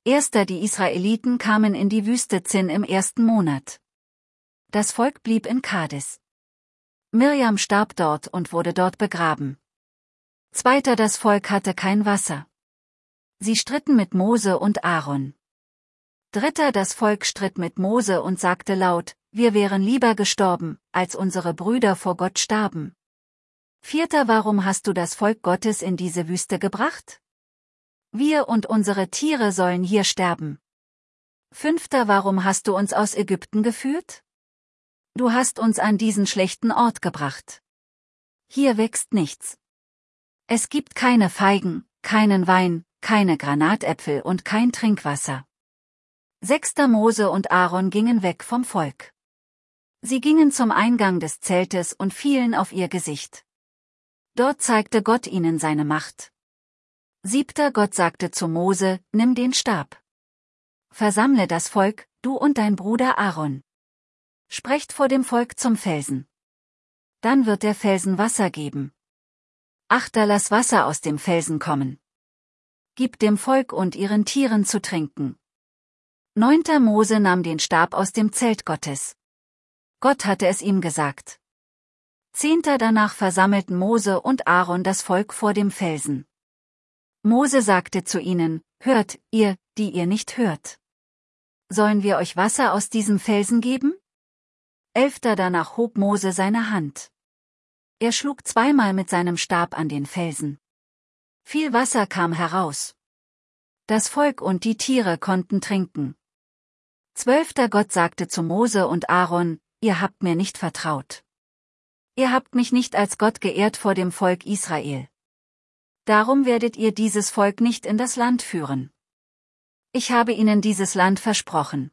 Erster Die Israeliten kamen in die Wüste Zin im 1. Monat. Das Volk blieb in Kades. Mirjam starb dort und wurde dort begraben. Zweiter Das Volk hatte kein Wasser. Sie stritten mit Mose und Aaron. Dritter Das Volk stritt mit Mose und sagte laut, wir wären lieber gestorben, als unsere Brüder vor Gott starben. Vierter Warum hast du das Volk Gottes in diese Wüste gebracht? Wir und unsere Tiere sollen hier sterben. Fünfter Warum hast du uns aus Ägypten geführt? Du hast uns an diesen schlechten Ort gebracht. Hier wächst nichts. Es gibt keine Feigen, keinen Wein, keine Granatäpfel und kein Trinkwasser. Sechster Mose und Aaron gingen weg vom Volk. Sie gingen zum Eingang des Zeltes und fielen auf ihr Gesicht. Dort zeigte Gott ihnen seine Macht. Siebter Gott sagte zu Mose, nimm den Stab. Versammle das Volk, du und dein Bruder Aaron. Sprecht vor dem Volk zum Felsen. Dann wird der Felsen Wasser geben. Achter Lass Wasser aus dem Felsen kommen. Gib dem Volk und ihren Tieren zu trinken. Neunter Mose nahm den Stab aus dem Zelt Gottes. Gott hatte es ihm gesagt. Zehnter Danach versammelten Mose und Aaron das Volk vor dem Felsen. Mose sagte zu ihnen, hört, ihr, die ihr nicht hört. Sollen wir euch Wasser aus diesem Felsen geben? Elfter Danach hob Mose seine Hand. Er schlug zweimal mit seinem Stab an den Felsen. Viel Wasser kam heraus. Das Volk und die Tiere konnten trinken. Zwölfter Gott sagte zu Mose und Aaron, ihr habt mir nicht vertraut. Ihr habt mich nicht als Gott geehrt vor dem Volk Israel. Darum werdet ihr dieses Volk nicht in das Land führen. Ich habe ihnen dieses Land versprochen.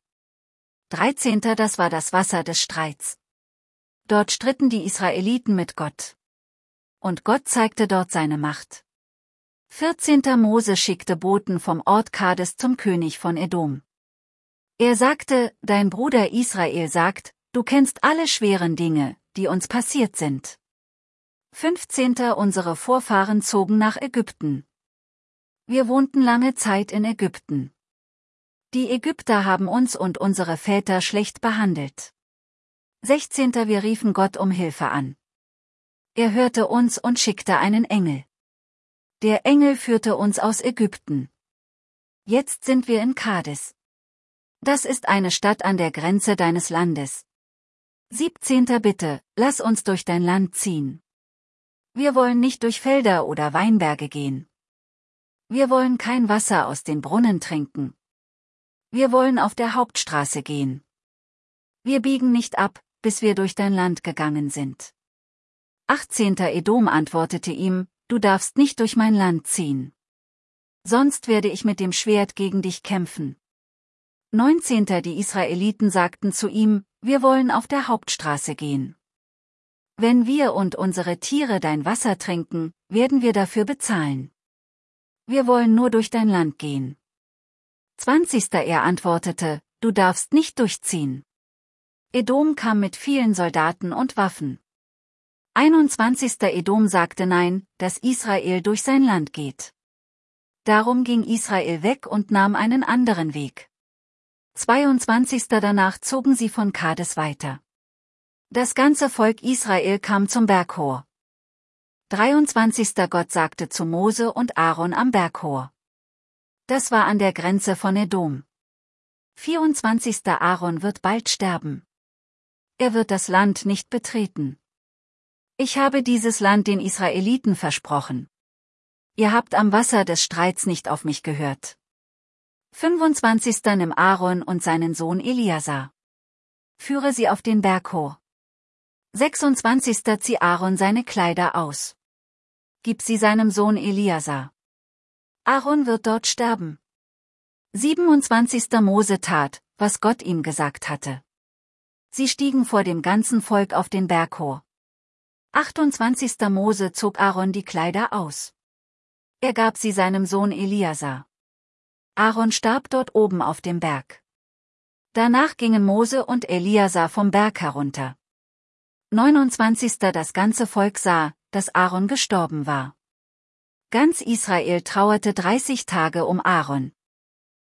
13. Das war das Wasser des Streits. Dort stritten die Israeliten mit Gott. Und Gott zeigte dort seine Macht. 14. Mose schickte Boten vom Ort Kades zum König von Edom. Er sagte, dein Bruder Israel sagt, du kennst alle schweren Dinge, die uns passiert sind. 15. Unsere Vorfahren zogen nach Ägypten. Wir wohnten lange Zeit in Ägypten. Die Ägypter haben uns und unsere Väter schlecht behandelt. 16. Wir riefen Gott um Hilfe an. Er hörte uns und schickte einen Engel. Der Engel führte uns aus Ägypten. Jetzt sind wir in Kades. Das ist eine Stadt an der Grenze deines Landes. 17. Bitte, lass uns durch dein Land ziehen. Wir wollen nicht durch Felder oder Weinberge gehen. Wir wollen kein Wasser aus den Brunnen trinken. Wir wollen auf der Hauptstraße gehen. Wir biegen nicht ab, bis wir durch dein Land gegangen sind. 18. Edom antwortete ihm, du darfst nicht durch mein Land ziehen. Sonst werde ich mit dem Schwert gegen dich kämpfen. 19. Die Israeliten sagten zu ihm, wir wollen auf der Hauptstraße gehen. Wenn wir und unsere Tiere dein Wasser trinken, werden wir dafür bezahlen. Wir wollen nur durch dein Land gehen. 20. Er antwortete, du darfst nicht durchziehen. Edom kam mit vielen Soldaten und Waffen. 21. Edom sagte nein, dass Israel durch sein Land geht. Darum ging Israel weg und nahm einen anderen Weg. 22. Danach zogen sie von Kades weiter. Das ganze Volk Israel kam zum Berg Hor. 23. Gott sagte zu Mose und Aaron am Berg Hor. Das war an der Grenze von Edom. 24. Aaron wird bald sterben. Er wird das Land nicht betreten. Ich habe dieses Land den Israeliten versprochen. Ihr habt am Wasser des Streits nicht auf mich gehört. 25. Nimm Aaron und seinen Sohn Eliasar. Führe sie auf den Berg Hor. 26. Zieh Aaron seine Kleider aus. Gib sie seinem Sohn Eliasar. Aaron wird dort sterben. 27. Mose tat, was Gott ihm gesagt hatte. Sie stiegen vor dem ganzen Volk auf den Berg Hor. 28. Mose zog Aaron die Kleider aus. Er gab sie seinem Sohn Eliasar. Aaron starb dort oben auf dem Berg. Danach gingen Mose und Eliasar vom Berg herunter. 29. Das ganze Volk sah, dass Aaron gestorben war. Ganz Israel trauerte 30 Tage um Aaron.